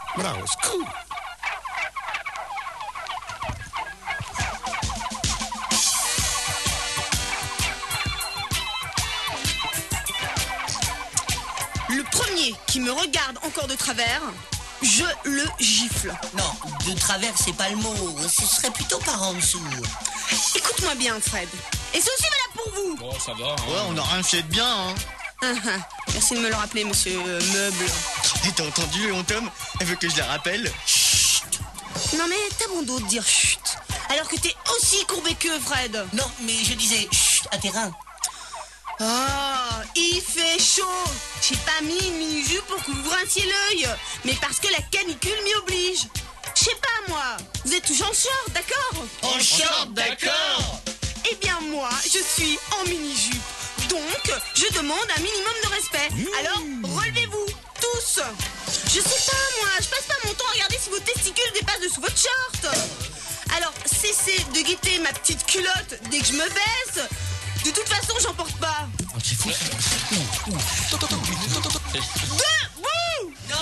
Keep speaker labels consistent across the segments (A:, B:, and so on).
A: That was cool.
B: Le premier qui me regarde encore de travers, je le gifle.
C: Non, de travers, c'est pas le mot. Ce serait plutôt par en dessous.
B: Écoute-moi bien, Fred. Et c'est aussi valable pour vous.
D: Bon, ça va. Hein.
E: Ouais, on a rien fait de bien, hein.
B: Merci de me le rappeler, monsieur Meuble.
E: Et t'as entendu, Léon Tom? Elle veut que je la rappelle.
B: Non mais t'as bon dos de dire chut. Alors que t'es aussi courbé que Fred.
C: Non, mais je disais, chut, à tes reins.
B: Oh, il fait chaud. J'ai pas mis une mini-jupe pour que vous vous rinciez l'œil. Mais parce que la canicule m'y oblige. Je sais pas moi. Vous êtes tous en short, d'accord?
C: En short, d'accord.
B: Eh bien moi, je suis en mini-jupe. Donc, je demande un minimum de respect. Alors, relevez-vous, tous. Je sais pas moi, je passe pas mon temps à regarder si vos testicules dépassent dessous votre short. Alors, cessez de guetter ma petite culotte dès que je me baisse. De toute façon, j'en porte pas.
C: Oh, c'est fou.
B: Bouh!
C: Non,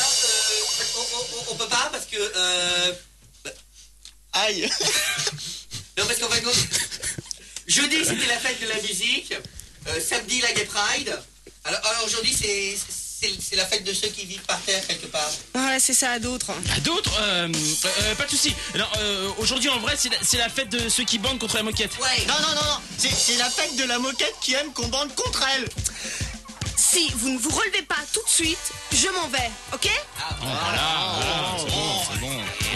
C: on peut pas parce que...
E: Aïe.
C: Non, parce qu'en fait, jeudi, c'était la fête de la musique. Samedi, la Gay Pride. Alors aujourd'hui, c'est la fête de ceux qui vivent par terre, quelque part.
B: Ouais, c'est ça, à d'autres.
D: À d'autres pas de soucis. Non, aujourd'hui, en vrai, c'est la fête de ceux qui bandent contre la moquette.
C: Ouais.
E: Non. C'est la fête de la moquette qui aime qu'on bande contre elle.
B: Si vous ne vous relevez pas tout de suite, je m'en vais, ok?
D: Voilà, c'est bon.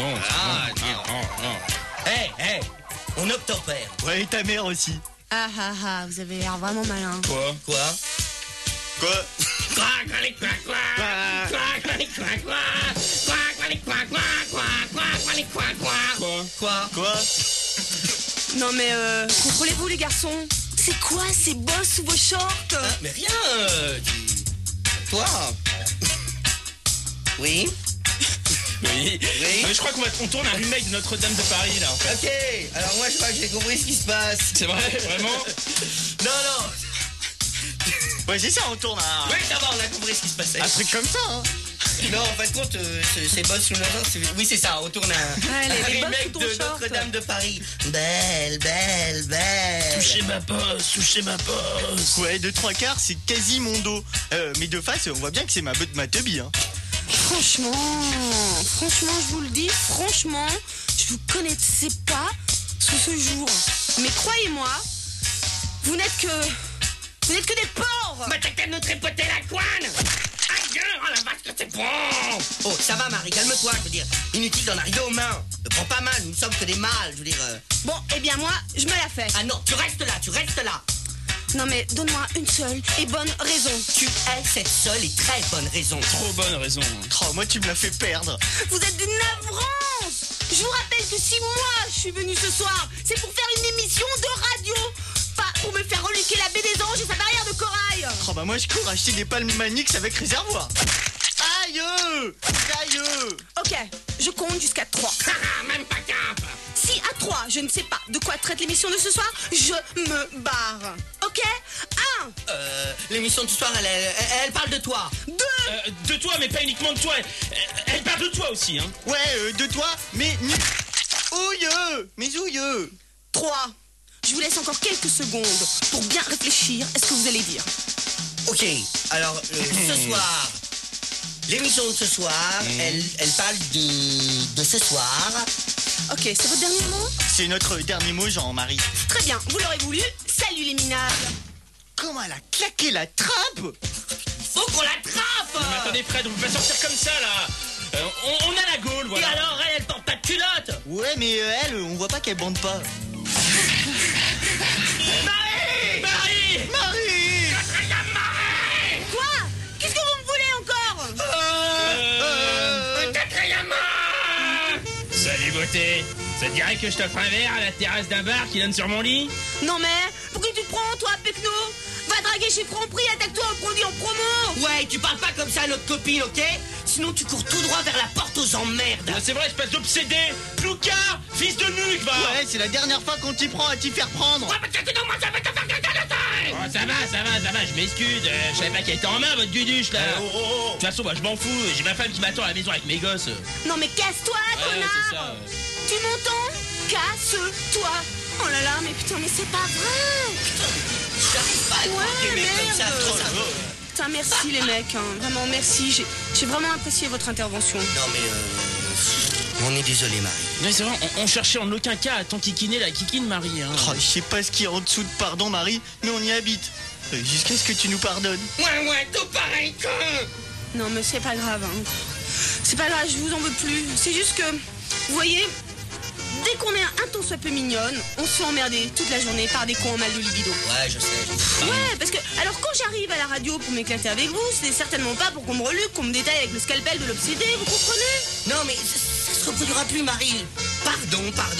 C: Hey, on obtempère.
E: Ouais, et ta mère aussi.
B: Ah, vous avez l'air vraiment malin.
D: Quoi?
E: Quoi?
B: Non mais contrôlez-vous les garçons. C'est quoi ces bosses sous vos shorts?
C: Mais rien. Toi. Oui.
D: Oui. Mais je crois qu'on tourne un remake de Notre-Dame de Paris, là.
C: Ok, alors moi je crois que j'ai compris ce qui se passe.
D: C'est vrai, vraiment?
C: Non.
E: Ouais, c'est ça, on tourne à...
C: Oui, d'abord on a compris ce qui se passait.
E: Un truc comme ça, hein.
C: Non, en fin de compte, ces bosses sous nos shorts, oui c'est ça, on tourne un
B: les bosses
C: remake
B: sous ton
C: de
B: short.
C: Notre-Dame de Paris. Belle.
D: Touchez ma bosse.
E: Ouais, de 3/4, c'est quasi mon dos. Mais de face, on voit bien que c'est ma teubie, hein.
B: Franchement, je vous le dis, franchement, je vous connaissais pas sous ce jour. Mais croyez-moi, vous n'êtes que des porcs.
C: Mais t'as qu'à nous tripoter la couenne. Oh la vache que c'est bon. Oh, ça va Marie, calme-toi, je veux dire. Inutile d'en arriver aux mains. Ne prends pas mal, nous ne sommes que des mâles, je veux dire.
B: Bon, eh bien moi, je me la fais.
C: Ah non, tu restes là.
B: Non mais donne-moi une seule et bonne raison.
C: Tu es cette seule et très bonne raison.
D: Trop bonne raison.
E: Oh, moi, tu me l'as fait perdre.
B: Vous êtes d'une navrance. Je vous rappelle que si moi je suis venue ce soir, c'est pour faire une émission de radio. Pas pour me faire reluquer la baie des anges et sa barrière de corail.
E: Oh, bah, moi, je cours acheter des palmes Manix avec réservoir. Aïe.
B: Ok, je compte jusqu'à 3.
C: Même pas cap.
B: Si à 3, je ne sais pas de quoi traite l'émission de ce soir, je me barre. Ok? 1,
C: L'émission de ce soir, elle parle de toi.
B: 2,
D: De toi, mais pas uniquement de toi. Elle parle de toi aussi, hein.
E: Ouais, de toi, mais... Ouilleux. Mais ouilleux.
B: 3. Je vous laisse encore quelques secondes pour bien réfléchir à ce que vous allez dire.
C: Ok, alors ce soir, l'émission de ce soir, elle parle de ce soir.
B: Ok, c'est votre dernier mot?
E: C'est notre dernier mot, Jean-Marie.
B: Très bien, vous l'aurez voulu. Salut les minables.
E: Comment elle a claqué la trappe?
C: Faut qu'on l'attrape.
D: Mais attendez, Fred, on peut pas sortir comme ça, là. On a la gaule,
C: Et
D: voilà.
C: alors, elle porte pas de culotte.
E: Ouais, mais elle, on voit pas qu'elle bande pas.
C: Marie.
B: Quoi? Qu'est-ce que vous me voulez encore?
D: Salut, beauté. Ça te dirait que je t'offre un verre à la terrasse d'un bar qui donne sur mon lit?
B: Non mais, pour qui tu te prends toi, Pecno? Va draguer draguer chez Franprix, attaque-toi au produit en promo.
C: Ouais, tu parles pas comme ça à notre copine, ok? Sinon tu cours tout droit vers la porte aux emmerdes.
D: C'est vrai, espèce d'obsédé. Ploucard, fils de nuque, va.
E: Ouais, c'est la dernière fois qu'on t'y prend à t'y faire prendre.
C: Ouais, parce que sinon moi ça va te faire
D: Oh, ça va, je m'excuse. Je savais pas qu'elle était en main, votre guduche, là. De toute façon, moi, je m'en fous. J'ai ma femme qui m'attend à la maison avec mes gosses.
B: Non mais casse-toi, connard.
D: c'est ça.
B: Tu m'entends? Casse-toi. Oh là là, mais putain, mais c'est pas vrai.
C: J'arrive pas à croire des mecs comme ça,
B: merde.
C: trop ça.
B: Putain, merci les mecs, hein. Vraiment merci. J'ai vraiment apprécié votre intervention.
C: Non mais on est désolé Marie.
D: Non, c'est vrai, on cherchait en aucun cas à t'enquiquiner la kikine, Marie. Hein.
E: Oh, je sais pas ce qu'il y a en dessous de pardon, Marie, mais on y habite. Jusqu'à ce que tu nous pardonnes.
C: Ouais, tout pareil con.
B: Non mais c'est pas grave, hein. C'est pas grave, je vous en veux plus. C'est juste que, vous voyez, dès qu'on est un ton soit peu mignonne, on se fait emmerder toute la journée par des cons en mal de libido.
C: Ouais, je sais.
B: Ouais, parce que, alors quand j'arrive à la radio pour m'éclater avec vous, c'est certainement pas pour qu'on me reluque, qu'on me détaille avec le scalpel de l'obsédé, vous comprenez?
C: Non mais ça se reproduira plus Marie. Pardon,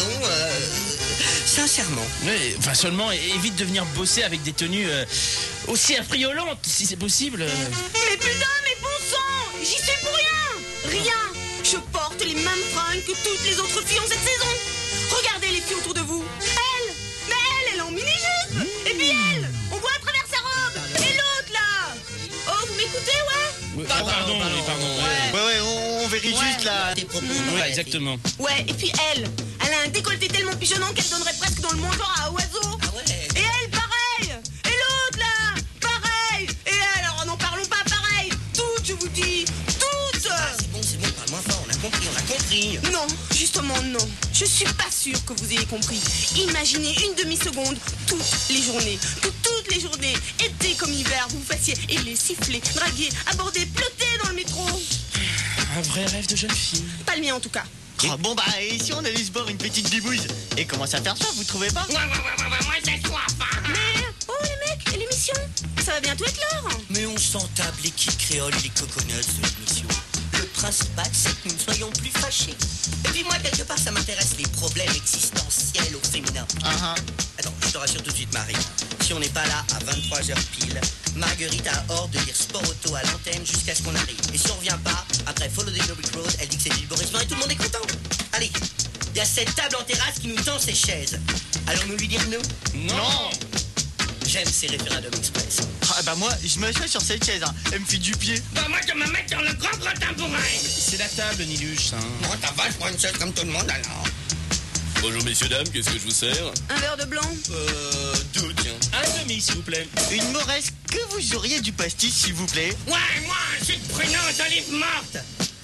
C: sincèrement.
D: Ouais, enfin, seulement, évite de venir bosser avec des tenues aussi affriolantes, si c'est possible.
B: Mais putain, mais bon sang, j'y suis pour rien. Rien. Je porte les mêmes fringues que toutes les autres filles en cette saison. Regardez les filles autour de vous. Elle est en mini-jupe. Et puis elle, on voit à travers sa robe. Et l'autre là. Oh, vous m'écoutez, ouais?
D: Pardon.
E: Ouais, on vérifie juste là.
C: Tes propos.
D: Ouais, exactement.
B: Ouais, et puis elle a un décolleté tellement pigeonnant qu'elle donnerait presque dans le mangeoir à oiseau.
C: Ah ouais.
B: Et elle, pareil. Et l'autre là, pareil. Et elle, alors n'en parlons pas, pareil. Toutes, je vous dis, toutes.
C: C'est bon, parle moins fort, on a compris.
B: Non, justement non. Je suis pas sûre que vous ayez compris. Imaginez une demi-seconde toutes les journées. Que toutes les journées, été comme hiver, vous fassiez ailer, siffler, draguer, aborder, plotter dans le métro.
D: Un vrai rêve de jeune fille.
B: Pas le mien en tout cas.
E: Ah, bon bah, et si on allait se boire une petite bibouze et commence à faire soif, vous trouvez pas?
C: Ouais, moi j'ai soif.
B: Mais, oh les mecs, et l'émission? Ça va bientôt être l'heure.
C: Mais on s'en tape les kits créoles et les coconuts de l'émission. Le principal, c'est que nous ne soyons plus fâchés. Et puis moi, quelque part, ça m'intéresse les problèmes existentiels au féminin. Attends, je te rassure tout de suite, Marie. Si on n'est pas là à 23h pile, Marguerite a hors de lire Sport Auto à l'antenne jusqu'à ce qu'on arrive. Et si on revient pas, après Follow the Noble Road, elle dit que c'est du Borisman et tout le monde est content. Allez, il y a cette table en terrasse qui nous tend ses chaises. Allons-nous lui dire nous?
D: Non.
C: J'aime ces référendums express.
E: Ah bah moi, je m'assois sur cette chaise, hein. Elle me fait du pied.
C: Bah moi, je me mettre dans le grand tabouret.
D: C'est la table, Niluche, hein.
C: Moi, ta vache, je prends une chaise comme tout le monde alors.
A: Bonjour messieurs, dames, qu'est-ce que je vous sers?
B: Un verre de blanc.
A: Deux, tiens.
D: Un demi, s'il vous plaît.
E: Une Moresse, que vous auriez du pastis, s'il vous plaît?
C: Ouais, moi, jus de pruneau aux olives mortes.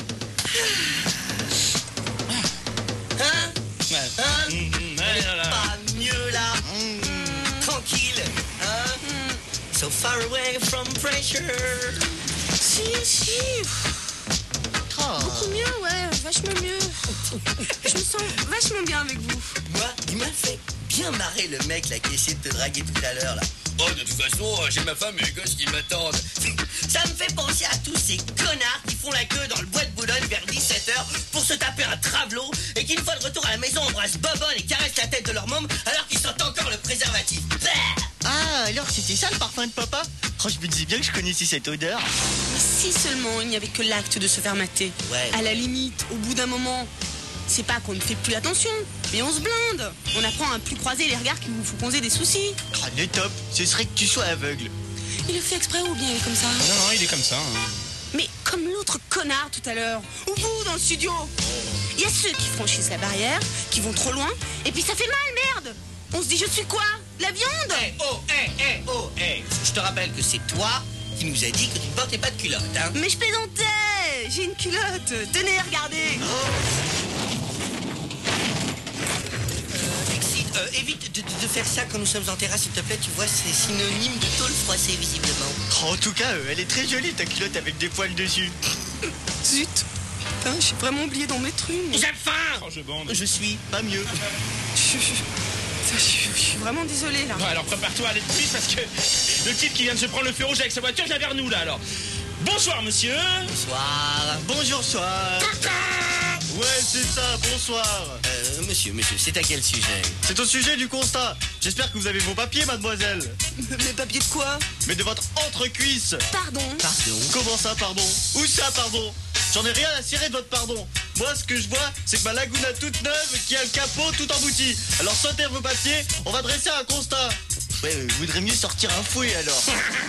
C: Hein?
D: Ouais.
C: Hein?
D: Là.
C: Pas mieux là. Tranquille. Hein? So far away from pressure.
B: Si. Beaucoup mieux, ouais, vachement mieux. Je me sens vachement bien avec vous.
C: Moi, il m'a fait bien marrer le mec là qui essaie de te draguer tout à l'heure là.
A: Oh, de toute façon, j'ai ma femme et les gosses qui m'attendent.
C: Ça me fait penser à tous ces connards qui font la queue dans le bois de Boulogne vers 17h pour se taper un travelot et qui, une fois de retour à la maison, embrassent Bobonne et caressent la tête de leur môme alors qu'ils sentent encore le préservatif. Bah
E: Ah, alors c'était ça le parfum de papa? Oh, je me disais bien que je connaissais cette odeur.
B: Mais si seulement il n'y avait que l'acte de se faire mater.
C: Ouais.
B: À la limite, au bout d'un moment, c'est pas qu'on ne fait plus attention, mais on se blinde. On apprend à plus croiser les regards qui vous font poser des soucis.
E: Ah, le top, ce serait que tu sois aveugle.
B: Il le fait exprès ou bien il est comme ça?
D: Non, il est comme ça. Hein.
B: Mais comme l'autre connard tout à l'heure, ou vous dans le studio. Il y a ceux qui franchissent la barrière, qui vont trop loin, et puis ça fait mal, merde. On se dit je suis quoi? La viande?
C: Je te rappelle que c'est toi qui nous a dit que tu ne portais pas de culotte, hein.
B: Mais je plaisantais. J'ai une culotte. Tenez, regardez.
C: Évite de faire ça quand nous sommes en terrasse, s'il te plaît, tu vois, c'est synonyme de tôle froissée, visiblement.
E: Oh, en tout cas, elle est très jolie ta culotte avec des poils dessus.
B: Zut. Putain, j'ai vraiment oublié d'en mettre une.
C: J'ai faim.
D: Oh, je bande.
C: Je suis pas mieux.
B: Je suis vraiment désolée là.
D: Bon, alors prépare-toi à aller plus parce que le type qui vient de se prendre le feu rouge avec sa voiture vient vers nous là alors. Bonsoir monsieur.
C: Bonsoir.
E: Bonjour, soir. Ouais, c'est ça, bonsoir.
C: Monsieur, c'est à quel sujet?
E: C'est au sujet du constat. J'espère que vous avez vos papiers, mademoiselle.
B: Mes papiers de quoi?
E: Mais de votre entrecuisse.
B: Pardon.
C: Pardon?
E: Comment ça, pardon? Où ça, pardon? J'en ai rien à cirer de votre pardon. Moi, ce que je vois, c'est que ma Laguna toute neuve qui a le capot tout embouti. Alors, sautez vos papiers, on va dresser un constat. Ouais, vaudrait mieux sortir un fouet, alors.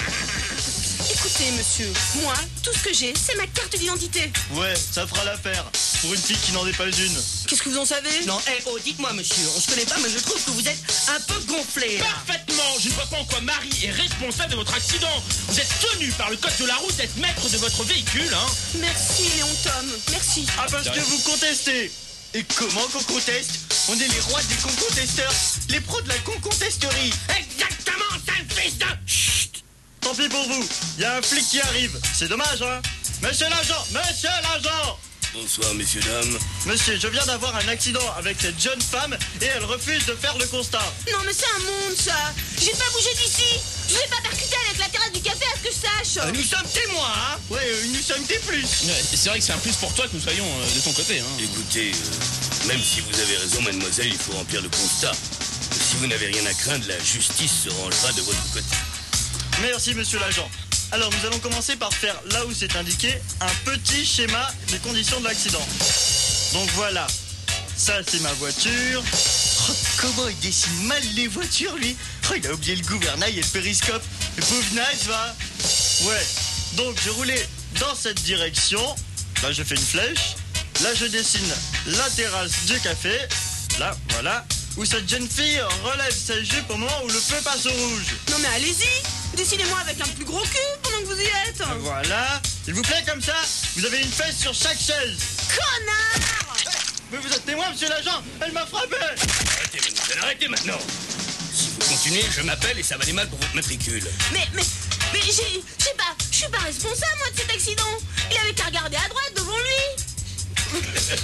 B: Écoutez, monsieur, moi, tout ce que j'ai, c'est ma carte d'identité.
E: Ouais, ça fera l'affaire. Pour une fille qui n'en est pas une.
B: Qu'est-ce que vous en savez?
C: Non, dites-moi, monsieur, on se connaît pas, mais je trouve que vous êtes un peu gonflé. Là.
D: Parfaitement. Je ne vois pas en quoi Marie est responsable de votre accident. Vous êtes tenu par le code de la route d'être maître de votre véhicule, hein.
B: Merci, Léon Tom. Merci.
E: Ah, parce que vous contestez. Et comment qu'on conteste? On est les rois des concontesteurs, les pros de la concontesterie.
C: Exactement, sale fils de... Chut.
E: Tant pis pour vous, il y a un flic qui arrive. C'est dommage, hein? Monsieur l'agent! Monsieur l'agent!
A: Bonsoir, messieurs, dames.
E: Monsieur, je viens d'avoir un accident avec cette jeune femme et elle refuse de faire le constat.
B: Non, mais c'est un monde, ça. J'ai pas bougé d'ici. Je vais pas percuter avec la terrasse du café, à ce que je sache.
C: Nous sommes témoins, hein.
E: Ouais, nous sommes des plus.
D: C'est vrai que c'est un plus pour toi que nous soyons de ton côté, hein.
A: Écoutez, même si vous avez raison, mademoiselle, il faut remplir le constat. Si vous n'avez rien à craindre, la justice se rangera de votre côté.
E: Merci, monsieur l'agent. Alors, nous allons commencer par faire, là où c'est indiqué, un petit schéma des conditions de l'accident. Donc voilà, ça c'est ma voiture. Oh, comment il dessine mal les voitures, lui. Oh, il a oublié le gouvernail et le périscope. Le pauvre naze, va. Ouais, donc j'ai roulé dans cette direction. Là, je fais une flèche. Là, je dessine la terrasse du café. Là, voilà. Où cette jeune fille relève sa jupe au moment où le feu passe au rouge.
B: Non, mais allez-y. Dessinez-moi avec un plus gros cul pendant que vous y êtes.
E: Voilà. S'il vous plaît, comme ça, vous avez une fesse sur chaque chaise.
B: Connard!
E: Mais vous êtes témoin, monsieur l'agent. Elle m'a frappé.
A: Arrêtez, mademoiselle, arrêtez maintenant. Si vous continuez, je m'appelle et ça va aller mal pour votre matricule.
B: Mais je sais pas, je suis pas responsable, moi, de cet accident. Il avait qu'à regarder à droite devant lui.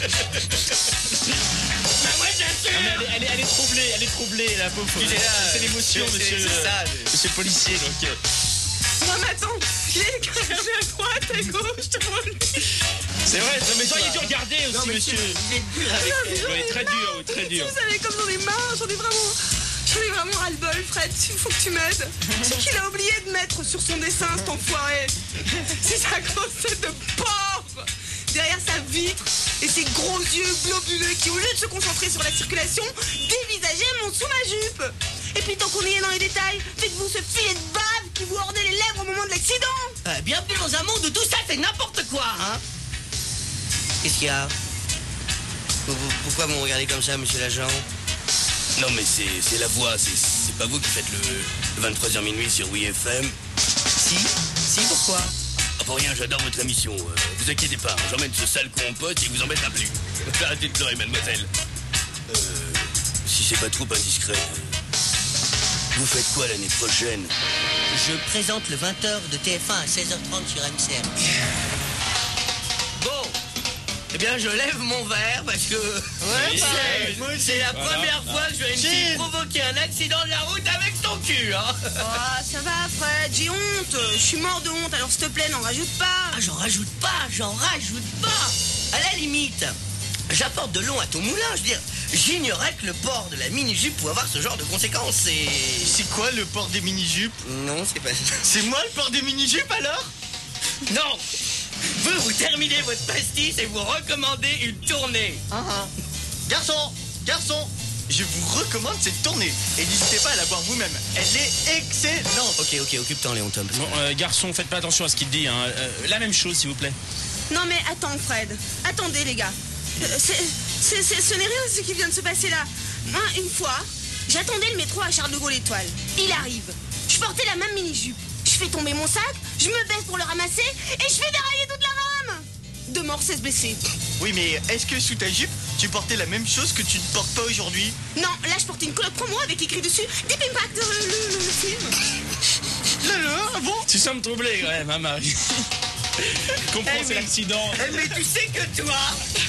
D: Elle est troublée, la pauvre. C'est l'émotion, monsieur.
E: C'est ça,
D: monsieur le policier, donc.
B: Non, mais attends, il avait qu'à regarder à droite, à gauche, devant lui.
D: C'est vrai, mais vous auriez dû regarder aussi, monsieur.
C: Vous êtes dur avec elle.
D: Oui, très dur, oui, très dur.
B: Vous savez, comme j'en ai marre, j'en ai vraiment ras-le-bol, Fred, il faut que tu m'aides. C'est qu'il a oublié de mettre sur son dessin, cet enfoiré. C'est sa grosse tête de porc derrière sa vitre et ses gros yeux globuleux qui, au lieu de se concentrer sur la circulation, dévisageaient mon sous-ma-jupe. Et puis, tant qu'on y est dans les détails, faites-vous ce filet de bave qui vous ornait les lèvres au moment de l'accident.
C: Bienvenue dans un monde où tout ça c'est n'importe quoi, hein. Qu'est-ce qu'il y a? Pourquoi vous me regardez comme ça, monsieur l'agent?
A: Non, mais c'est la voix, c'est pas vous qui faites le 23h minuit sur WeFM.
C: Si, pourquoi?
A: Ah, pour rien, j'adore votre émission. Vous inquiétez pas, j'emmène ce sale con en pote et il vous embêtera plus. Arrêtez de pleurer, mademoiselle. Si c'est pas trop indiscret, vous faites quoi l'année prochaine?
C: Je présente le 20h de TF1 à 16h30 sur MCM. Bon, eh bien je lève mon verre parce que c'est la première fois que je vais une fille provoquer un accident de la route avec son cul, hein.
B: Oh, ça va, Fred, j'ai honte. Je suis mort de honte, alors s'il te plaît, n'en rajoute pas.
C: Ah, j'en rajoute pas. À la limite, j'apporte de l'eau à ton moulin, je veux dire. J'ignorais que le port de la mini-jupe pouvait avoir ce genre de conséquences et...
E: C'est quoi le port des mini-jupes?
C: Non, c'est pas ça.
E: C'est moi le port des mini-jupes alors?
C: Non. Vous terminez votre pastis et vous recommandez une tournée.
E: Garçon, je vous recommande cette tournée. Et n'hésitez pas à la voir vous-même. Elle est excellente.
C: Ok, occupe-t'en, Léon Tom.
D: Bon, garçon, faites pas attention à ce qu'il dit, hein. La même chose, s'il vous plaît.
B: Non, mais attends, Fred. Attendez, les gars. Ce n'est rien ce qui vient de se passer là. Moi, une fois, j'attendais le métro à Charles de Gaulle Étoile. Il arrive. Je portais la même mini-jupe. Je fais tomber mon sac, je me baisse pour le ramasser et je fais dérailler toute la rame. 2 morts, 16 blessés.
E: Oui, mais est-ce que sous ta jupe, tu portais la même chose que tu ne portes pas aujourd'hui?
B: Non, là, je portais une coloc promo avec écrit dessus Deep Impact, le film.
E: Ah bon?
D: Tu sembles troublé quand même, hein, Marie. Je comprends, c'est l'accident.
C: Mais tu sais que toi,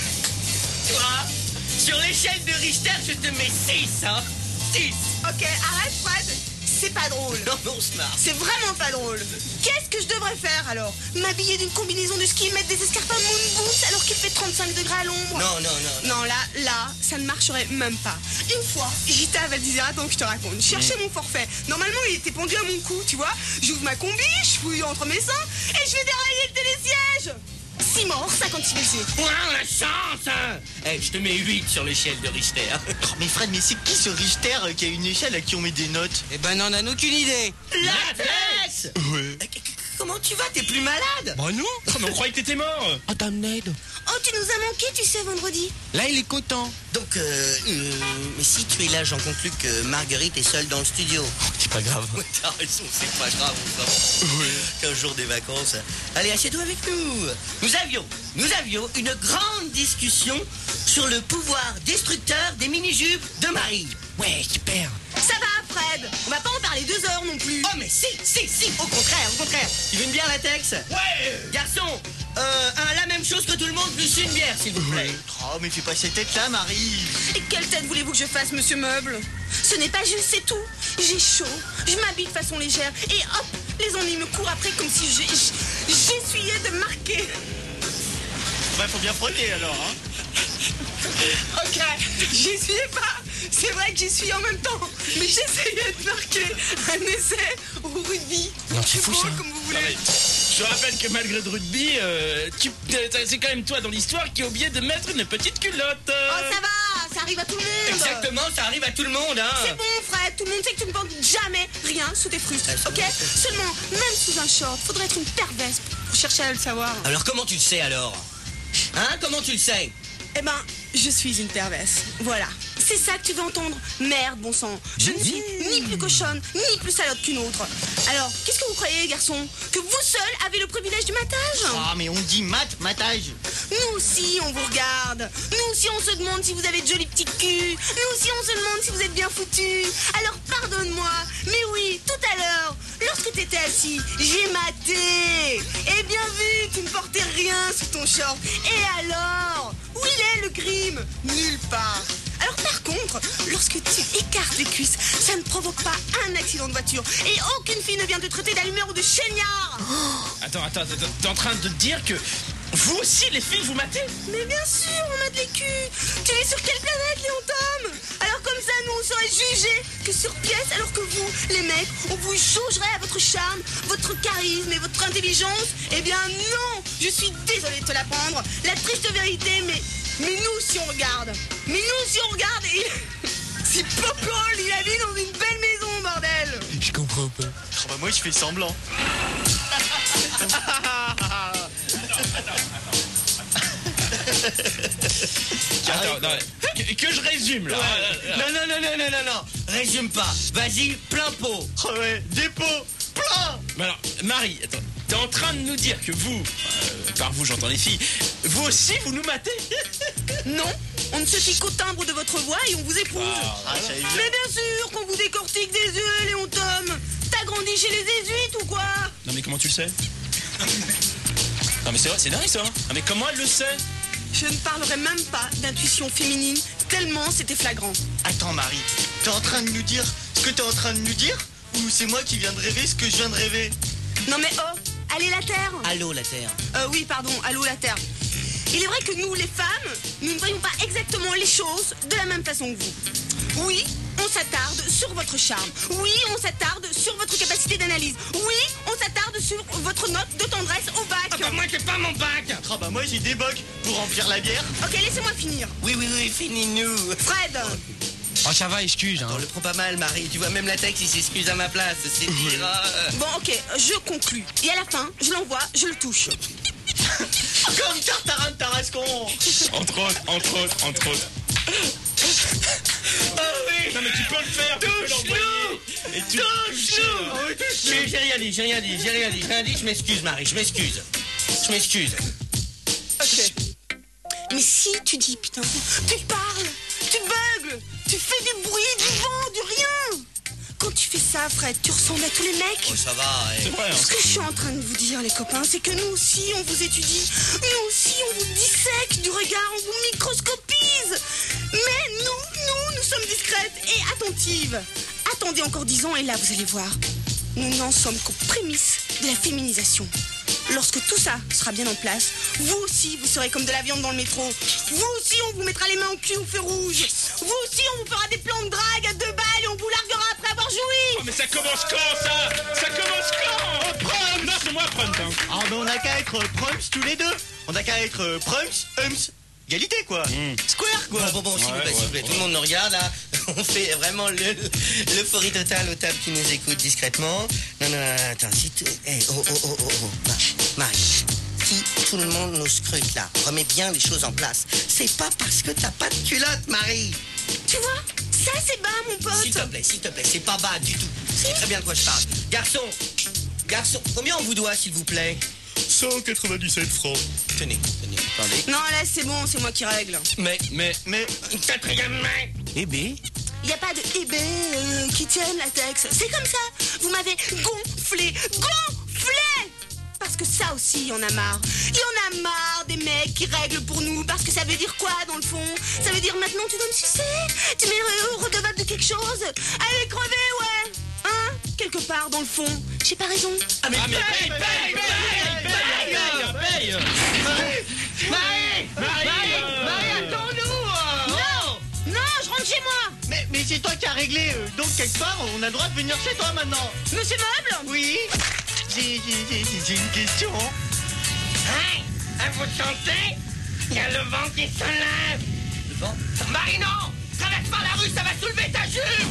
C: sur l'échelle de Richter, je te mets 6, hein. 6.
B: Ok, arrête, Fred. C'est pas drôle.
C: Non, mais on se marre.
B: C'est vraiment pas drôle. Qu'est-ce que je devrais faire alors? M'habiller d'une combinaison de ski et mettre des escarpins moon boots alors qu'il fait 35 degrés à l'ombre.
C: Non.
B: Non, là, ça ne marcherait même pas. Une fois, j'étais à Val d'Isère, attends que je te raconte. Je cherchais mon forfait. Normalement, il était pendu à mon cou, tu vois. J'ouvre ma combi, je fouille entre mes seins et je fais dérailler le télésiège. 6 morts, 56 blessés.
C: Ouais, la chance, hein. Je te mets 8 sur l'échelle de Richter.
E: Oh, mais Fred, mais c'est qui ce Richter qui a une échelle à qui on met des notes?
F: Eh ben, n'en a aucune idée.
C: Latex.
E: Ouais.
C: Comment tu vas? T'es plus malade?
F: Bah non.
D: Oh, mais on croyait que t'étais mort.
F: Oh, Damned.
B: Oh, tu nous as manqué, tu sais, vendredi.
F: Là, il est content.
C: Donc, mais si tu es là, j'en conclus que Marguerite est seule dans le studio.
F: C'est pas grave.
C: Ouais, t'as raison, c'est pas grave, on 15 jours des vacances. Allez, assieds-toi avec nous. Nous avions une grande discussion sur le pouvoir destructeur des mini-jupes de Marie.
F: Ouais, super.
B: Ça va, Fred. On va pas en parler 2 heures non plus.
C: Oh, mais si, au contraire. Tu veux une bière, Latex?
D: Ouais.
C: Garçon, la même chose que tout le monde, plus une bière, s'il vous plaît.
E: Oh, mais fais pas cette tête-là, Marie.
B: Et quelle tête voulez-vous que je fasse, monsieur Meuble? Ce n'est pas juste, c'est tout. J'ai chaud, je m'habille de façon légère et hop, les ennuis me courent après comme si j'essuyais de marquer.
E: Bah, faut bien frotter alors, hein.
B: Ok, j'essuyais pas. C'est vrai que j'essuie en même temps. Mais j'essayais de marquer un essai au rugby.
F: Non, c'est fou,
B: beau,
F: ça.
B: comme vous
D: Non,
B: voulez.
D: mais je te rappelle que malgré le rugby, c'est quand même toi dans l'histoire qui a oublié de mettre une petite culotte.
B: Oh, ça va, ça arrive à tout le monde.
C: Exactement, ça arrive à tout le monde, hein.
B: C'est bon, Fred, tout le monde sait que tu ne portes jamais rien sous tes frustres, ok? Seulement, même sous un short, faudrait être une perverse pour chercher à le savoir.
C: Alors comment tu le sais alors? Hein, comment tu le sais?
B: Eh ben, je suis une perverse. Voilà. C'est ça que tu veux entendre? Merde, bon sang. Je ne suis ni plus cochonne, ni plus salope qu'une autre. Alors, qu'est-ce que vous croyez, garçon? Que vous seul avez le privilège du matage?
E: Ah, mais on dit matage.
B: Nous aussi, on vous regarde. Nous aussi, on se demande si vous avez de jolis petits culs. Nous aussi, on se demande si vous êtes bien foutus. Alors, pardonne-moi. Mais oui, tout à l'heure, lorsque t'étais assis, j'ai maté. Et bien vu, tu ne portais rien sous ton short. Et alors? Où il est, le crime? Nulle part. Alors par contre, lorsque tu écartes les cuisses, ça ne provoque pas un accident de voiture. Et aucune fille ne vient te traiter d'allumeur ou de chaignard.
D: Attends, t'es en train de dire que vous aussi, les filles, vous matez?
B: Mais bien sûr, on mate les culs. Tu es sur quelle planète, Léon Tom? Alors comme ça, nous, on serait jugés que sur pièce, alors que vous, les mecs, on vous jaugerait à votre charme, votre charisme et votre intelligence. Eh bien non, je suis désolée de te l'apprendre. La triste vérité, mais nous aussi on regarde. Mais nous aussi on regarde et... Si Popol, il habite dans une belle maison, bordel.
F: Je comprends pas.
E: Oh, bah, moi, je fais semblant.
D: Attends, non, que je résume là.
C: Non. Résume pas. Vas-y, plein pot.
E: Oh, ouais, dépôt, plein.
D: Mais alors, Marie, attends, t'es en train de nous dire que vous, par vous j'entends les filles, vous aussi vous nous matez?
B: Non, on ne se fie qu'au timbre de votre voix et on vous épouse.
E: Ah, ça y est.
B: Mais bien sûr qu'on vous décortique des yeux, Léon Tom. T'as grandi chez les jésuites ou quoi?
D: Non mais comment tu le sais? Non mais c'est vrai, c'est dingue ça. Non mais comment elle le sait?
B: Je ne parlerai même pas d'intuition féminine, tellement c'était flagrant.
E: Attends, Marie, t'es en train de nous dire ce que t'es en train de nous dire? Ou c'est moi qui viens de rêver ce que je viens de rêver?
B: Non mais oh, allez la Terre.
C: Allô, la Terre.
B: Oui, pardon, allô la Terre. Il est vrai que nous, les femmes, nous ne voyons pas exactement les choses de la même façon que vous. Oui, on s'attarde sur votre charme. Oui, on s'attarde sur votre capacité d'analyse. Oui, on s'attarde sur votre note de tendresse au bac.
C: Ah bah moi j'ai pas mon bac.
E: Ah bah moi j'ai des bocs pour remplir la bière.
B: Ok, laissez-moi finir.
C: Oui, finis-nous.
B: Fred,
F: Oh, ça va, excuse, hein.
C: On le prend pas mal, Marie. Tu vois, même la Tex, il s'excuse à ma place. C'est dire.
B: bon ok, je conclus. Et à la fin, je l'envoie, je le touche.
E: Comme Tartarin de Tarascon.
D: Entre autres.
C: Oh oui.
D: Non mais tu peux le faire, tu peux l'envoyer. Et tu
C: J'ai rien dit, je m'excuse, Marie, je m'excuse.
B: Ok. Mais si tu dis, putain, tu parles, tu beugles, tu fais du bruit, du vent, du rien. Quand tu fais ça, Fred, tu ressembles à tous les mecs.
C: Oh, ça va,
D: C'est vrai, hein.
B: Ce que je suis en train de vous dire, les copains, c'est que nous aussi, on vous étudie. Nous aussi, on vous dissèque du regard, on vous microscopise. Mais nous sommes discrètes et attentives. Attendez encore 10 ans et là, vous allez voir. Nous n'en sommes qu'aux prémices de la féminisation. lorsque tout ça sera bien en place, vous aussi, vous serez comme de la viande dans le métro. Vous aussi, on vous mettra les mains au cul au feu rouge. Vous aussi, on vous fera des plans de drague à 2 balles et on vous larguera après avoir joui.
D: Oh, mais ça commence quand, ça? Ça commence quand? Prom! Non, c'est moi, Prom, hein.
E: Ah, ben on n'a qu'à être proms tous les deux. On n'a qu'à être proms, égalité, quoi. Square, quoi.
C: Bon, s'il vous plaît, tout le monde nous regarde, là. On fait vraiment l'euphorie totale aux tables qui nous écoutent discrètement. Non, attends, si tu... Marie, si tout le monde nous scrute, là, remets bien les choses en place. C'est pas parce que t'as pas de culotte, Marie.
B: Tu vois, ça c'est bas, mon pote.
C: S'il te plaît, c'est pas bas du tout. C'est très bien de quoi je parle. Garçon, combien on vous doit, s'il vous plaît?
A: 197 francs.
C: Tenez, attendez.
B: Non, là c'est bon, c'est moi qui règle.
C: Mais, quatrième main.
F: Eh ben,
B: Il n'y a pas de qui tienne la texte. C'est comme ça. Vous m'avez gonflé. Parce que ça aussi, il y en a marre. Il y en a marre des mecs qui règlent pour nous. Parce que ça veut dire quoi, dans le fond? Ça veut dire maintenant tu dois me sucer? Tu m'es redevable de quelque chose? Allez, crever, ouais. Hein? Quelque part, dans le fond. J'ai pas raison.
D: Ah, mais paye!
C: Marie, attends-nous.
B: Non, je rentre chez moi.
E: Mais c'est toi qui as réglé, donc quelque part, on a le droit de venir chez toi maintenant.
B: Monsieur Meuble?
E: Oui. J'ai une question.
C: Hein? À vous sentez? Il y a le vent qui se lève. Le vent? Marie, non! Traverse par la rue, ça va soulever ta jupe!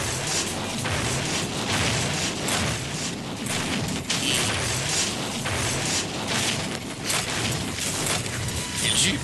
D: Quelle jupe!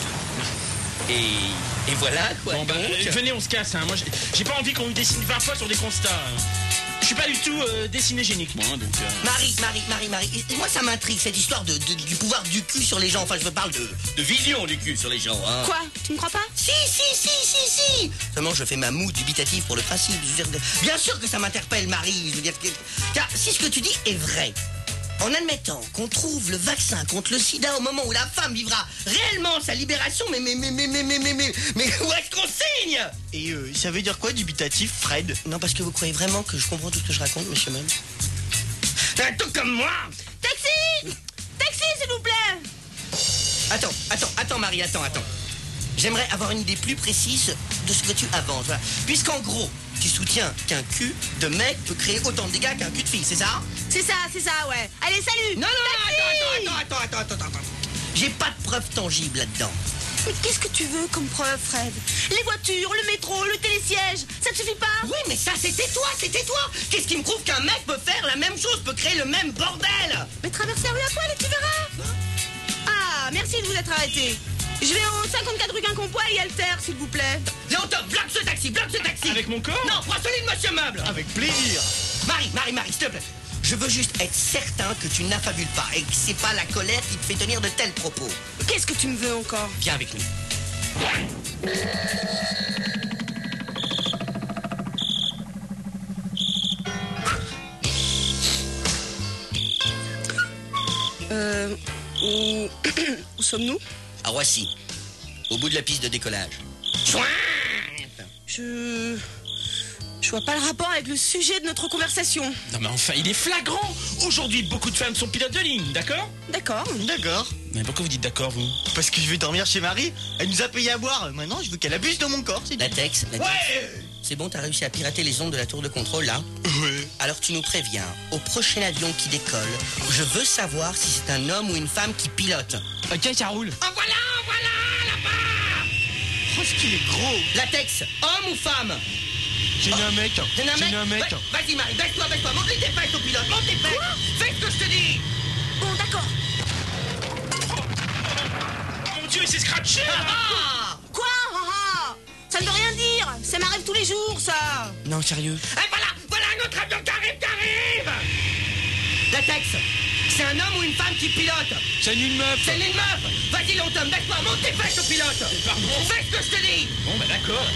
C: Et voilà, quoi.
D: Bon, bah, venez, on se casse, hein. Moi, j'ai pas envie qu'on me dessine 20 fois sur des constats. Hein. Je suis pas du tout dessinégénique, moi, hein, donc...
C: Marie, moi ça m'intrigue, cette histoire du pouvoir du cul sur les gens. Enfin, je me parle de vision du cul sur les gens, hein.
B: Quoi? Tu me crois pas?
C: Si. Seulement, je fais ma moue dubitative pour le principe. Je veux dire, bien sûr que ça m'interpelle, Marie. Je veux dire, car si ce que tu dis est vrai, en admettant qu'on trouve le vaccin contre le sida au moment où la femme vivra réellement sa libération, mais où est-ce qu'on signe?
E: Et ça veut dire quoi, dubitatif, Fred?
C: Non, parce que vous croyez vraiment que je comprends tout ce que je raconte, monsieur Meuble? Tout comme moi!
B: Taxi, s'il vous plaît.
C: Attends, Marie, attends. J'aimerais avoir une idée plus précise de ce que tu avances. Voilà. Puisqu'en gros, tu soutiens qu'un cul de mec peut créer autant de dégâts qu'un cul de fille, c'est ça?
B: C'est ça, ouais. Allez, salut.
C: Non, attends. J'ai pas de preuve tangible là-dedans.
B: Mais qu'est-ce que tu veux comme preuve, Fred? Les voitures, le métro, le télésiège, ça te suffit pas?
C: Oui, mais ça, c'était toi. Qu'est-ce qui me prouve qu'un mec peut faire la même chose, peut créer le même bordel?
B: Mais traverse la rue à poil et tu verras. Ah, merci de vous être arrêté. Je vais au 54 rue Quincampoix et Alter, s'il vous plaît.
C: Léonton, bloque ce taxi.
D: Avec mon corps?
C: Non, prends celui de monsieur Meuble.
E: Avec plaisir.
C: Marie, s'il te plaît. Je veux juste être certain que tu n'affabules pas et que c'est pas la colère qui te fait tenir de tels propos.
B: Qu'est-ce que tu me veux encore?
C: Viens avec nous.
B: Où sommes-nous?
C: À Roissy, au bout de la piste de décollage.
B: Je vois pas le rapport avec le sujet de notre conversation.
D: Non, mais enfin, il est flagrant. Aujourd'hui, beaucoup de femmes sont pilotes de ligne, d'accord?
B: D'accord.
D: Mais pourquoi vous dites d'accord, vous?
E: Parce que je vais dormir chez Marie. Elle nous a payé à boire. Maintenant, je veux qu'elle abuse de mon corps. C'est tout.
C: Latex.
E: Ouais.
C: C'est bon, t'as réussi à pirater les ondes de la tour de contrôle, là?
E: Ouais.
C: Alors tu nous préviens, au prochain avion qui décolle, je veux savoir si c'est un homme ou une femme qui pilote.
F: ok, ça roule.
C: En voilà, là-bas!
E: Oh, ce qu'il est gros.
C: Latex, homme ou femme?
F: J'ai un mec.
C: J'ai un mec. Vas-y, Marie, baisse-toi. Monte-lui tes fesses au pilote, monte tes fesses. Fais ce que je te dis.
B: Bon, d'accord.
D: Mon Dieu, il s'est scratché!
C: Ah!
B: Quoi? Ça ne veut rien dire. Ça m'arrive tous les jours, ça.
F: Non, sérieux.
C: Et voilà un autre avion qui arrive. Latex, c'est un homme ou une femme qui pilote?
F: C'est une meuf.
C: C'est une meuf. Vas-y, Léonton, baisse-toi, monte tes fesses au pilote.
D: Pardon.
C: Fais ce que je te dis.
D: Bon, bah d'accord.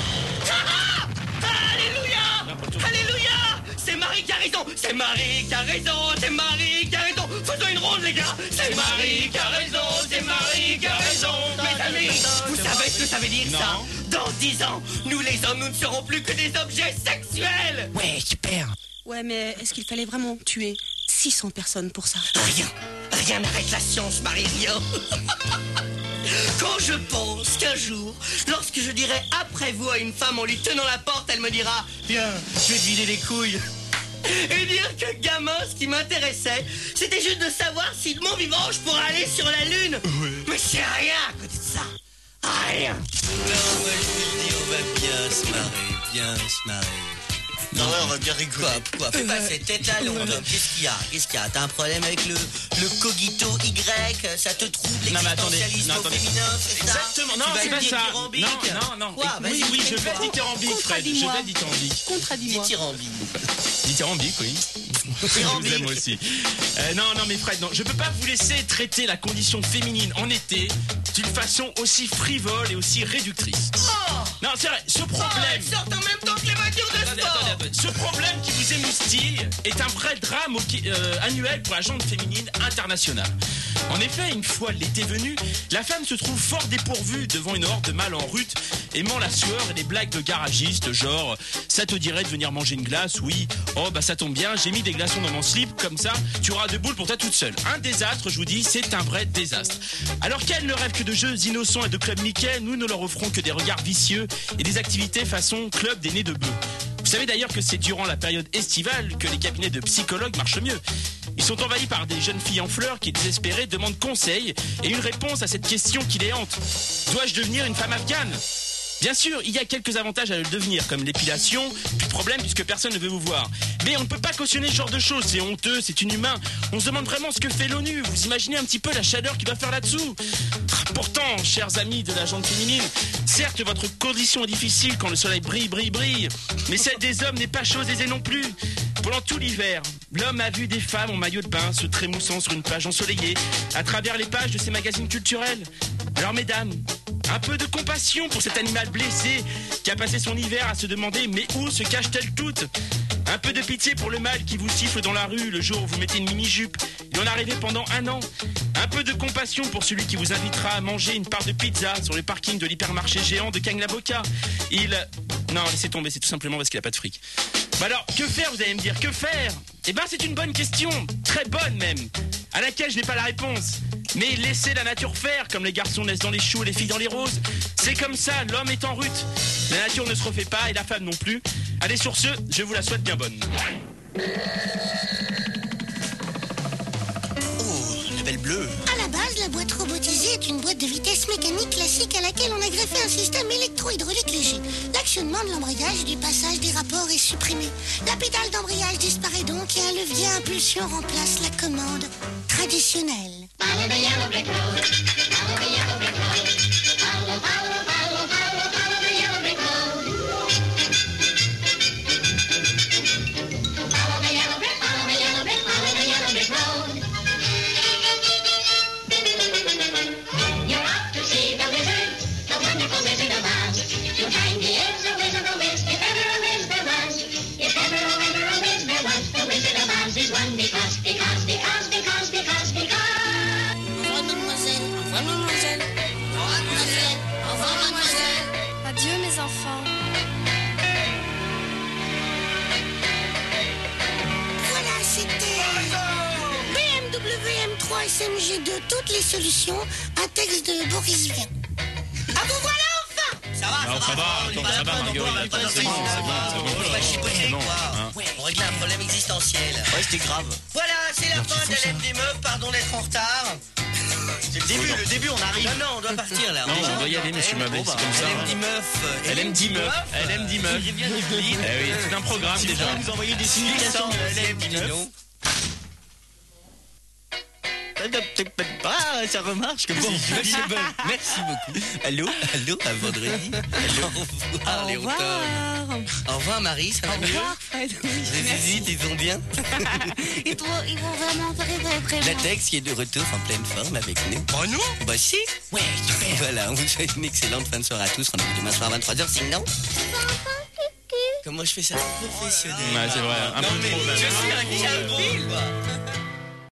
C: Alléluia! C'est Marie qui a raison! Faisons une ronde, les gars! C'est Marie qui a raison! Mes amis, vous savez ce que ça veut dire, ça? Dans 10 ans, nous les hommes, nous ne serons plus que des objets sexuels!
F: Ouais, super.
B: Ouais, mais est-ce qu'il fallait vraiment tuer 600 personnes pour ça?
C: Rien Rien n'arrête la science, Marie, rien. Quand je pense qu'un jour, lorsque je dirai après vous à une femme en lui tenant la porte, elle me dira « Viens, je vais te vider les couilles ». Et dire que gamin, ce qui m'intéressait, c'était juste de savoir si de mon vivant je pourrais aller sur la lune. Oui. Mais c'est rien à côté de ça. Rien.
A: Non, moi je te le dis, on va bien se marrer. Non, on va bien rigoler.
C: Quoi fais pas cette tête là, London. Qu'est-ce qu'il y a T'as un problème avec le cogito Y? Ça te trouve l'existentialisme au féminin, c'est ça?
D: Exactement, non, c'est pas ça. Non.
C: Quoi?
D: Oui, je vais dithyrambique, Fred. Je vais dithyrambique.
B: Contradis-moi.
D: Dithyrambique, oui. Je vous aime aussi. Non, mais Fred, non, je peux pas vous laisser traiter la condition féminine en été d'une façon aussi frivole et aussi réductrice.
C: Oh!
D: Non, c'est vrai, ce problème...
C: elles sortent en même temps que les voitures de sport.
D: Attendez. Ce problème qui vous émoustille est un vrai drame annuel pour la gente féminine internationale. En effet, une fois l'été venu, la femme se trouve fort dépourvue devant une horde de mâles en rut, aimant la sueur et les blagues de garagistes, genre « ça te dirait de venir manger une glace, oui, oh bah ça tombe bien, j'ai mis des glaçons dans mon slip, comme ça, tu auras 2 boules pour toi toute seule. » Un désastre, je vous dis, c'est un vrai désastre. Alors qu'elles ne rêvent que de jeux innocents et de club Mickey, nous ne leur offrons que des regards vicieux et des activités façon club des nez de bœuf. Vous savez d'ailleurs que c'est durant la période estivale que les cabinets de psychologues marchent mieux. Ils sont envahis par des jeunes filles en fleurs qui, désespérées, demandent conseil et une réponse à cette question qui les hante. Dois-je devenir une femme afghane ? Bien sûr, il y a quelques avantages à le devenir, comme l'épilation, plus de problème puisque personne ne veut vous voir. Mais on ne peut pas cautionner ce genre de choses, c'est honteux, c'est inhumain. On se demande vraiment ce que fait l'ONU, vous imaginez un petit peu la chaleur qu'il doit faire là-dessous. Pourtant, chers amis de la gente féminine, certes votre condition est difficile quand le soleil brille, mais celle des hommes n'est pas chose aisée non plus. Pendant tout l'hiver, l'homme a vu des femmes en maillot de bain se trémoussant sur une plage ensoleillée, à travers les pages de ces magazines culturels. Alors mesdames, un peu de compassion pour cet animal blessé qui a passé son hiver à se demander mais où se cachent-elles toutes ? Un peu de pitié pour le mâle qui vous siffle dans la rue le jour où vous mettez une mini-jupe. Il en a rêvé pendant 1 an. Un peu de compassion pour celui qui vous invitera à manger une part de pizza sur le parking de l'hypermarché géant de Cagnes-la-Boca. Non, laissez tomber, c'est tout simplement parce qu'il a pas de fric. Bah alors, que faire, vous allez me dire, que faire ? Eh ben, c'est une bonne question, très bonne même, à laquelle je n'ai pas la réponse. Mais laissez la nature faire, comme les garçons naissent dans les choux et les filles dans les roses. C'est comme ça, l'homme est en rut. La nature ne se refait pas et la femme non plus. Allez, sur ce, je vous la souhaite bien bonne.
A: Oh, la belle bleue.
G: À la base, la boîte robotisée est une boîte de vitesse mécanique classique à laquelle on a greffé un système électro-hydraulique léger. L'actionnement de l'embrayage et du passage des rapports est supprimé. La pédale d'embrayage disparaît donc et un levier à impulsion remplace la commande traditionnelle. Follow the yellow brick road. Follow the yellow brick road. Follow the yellow brick road. Follow the yellow brick, follow the yellow brick, follow the yellow brick road. You're off to see the wizard, the wonderful Wizard of Oz. To find he is a wizard of Wiz, if ever a wiz there was. If ever a wiz there was, the Wizard of Oz is one because.
H: Adieu mes enfants.
G: Voilà, c'était BMW M3 SMG2, toutes les solutions, un texte de Boris Vian.
C: Ah vous voilà enfin.
D: Ça va, Marguerite. C'est bon.
C: On réglait un problème existentiel.
A: Ouais, c'était grave.
C: Voilà, c'est la fin de LM des meufs, pardon d'être en retard.
E: C'est le début, on arrive.
C: Non, on doit partir là.
D: Non, on doit y aller, monsieur Mabel, c'est comme ça.
C: Elle aime 10 meufs.
D: J'ai bien oublié. Eh oui, c'est un programme déjà.
E: Vous envoyez des significations de LM19. Ah, ça remarche comme si je suis bonne.
A: Merci beaucoup. Allô, à vendredi. Allô,
B: Au revoir.
C: Au revoir Marie, ça va
B: Au
C: mieux?
B: revoir Fred. Oui, merci.
C: Visite, ils vont bien.
B: Ils vont vraiment très bien.
A: Latex qui est de retour en pleine forme avec nous.
C: Oh non?
A: Bah si.
C: Ouais, super.
A: Voilà, on vous souhaite une excellente fin de soirée à tous. Rendez-vous demain soir à 23h, sinon... Comment je fais ça professionnel?
D: Ouais, c'est vrai, un peu trop.
C: Je suis un Kill Bill.